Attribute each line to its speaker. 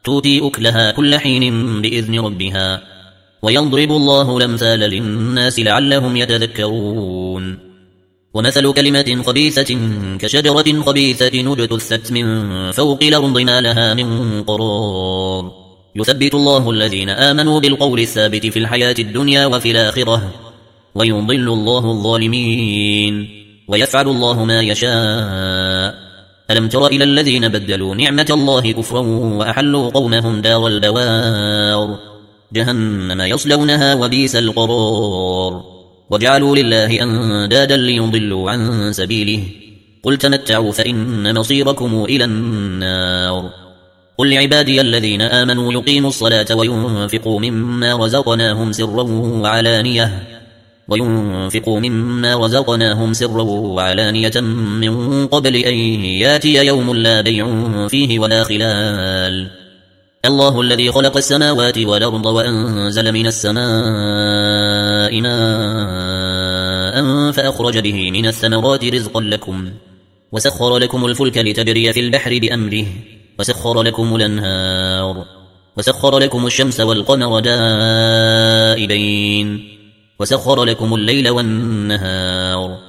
Speaker 1: تؤتي أكلها كل حين بإذن ربها ويضرب الله الأمثال للناس لعلهم يتذكرون ومثل كلمة خبيثة كشجرة خبيثة اجتثت من فوق الأرض ما لها من قرار يثبت الله الذين آمنوا بالقول الثابت في الحياة الدنيا وفي الآخرة ويضل الله الظالمين ويفعل الله ما يشاء ألم تر إلى الذين بدلوا نعمة الله كفرا وأحلوا قومهم دار البوار جهنم يصلونها وبئس القرار وجعلوا لله أندادا ليضلوا عن سبيله قل تمتعوا فإن مصيركم إلى النار قل لعبادي الذين آمنوا يقيموا الصلاة وينفقوا مما رزقناهم سرا وعلانية من قبل أن ياتي يوم لا بيع فيه ولا خلال الله الذي خلق السماوات والأرض وأنزل من السماء ماء فأخرج به من الثمرات رزقا لكم وسخر لكم الفلك لتجري في البحر بأمره وسخر لكم الأنهار وسخر لكم الشمس والقمر دائبين وسخر لكم الليل والنهار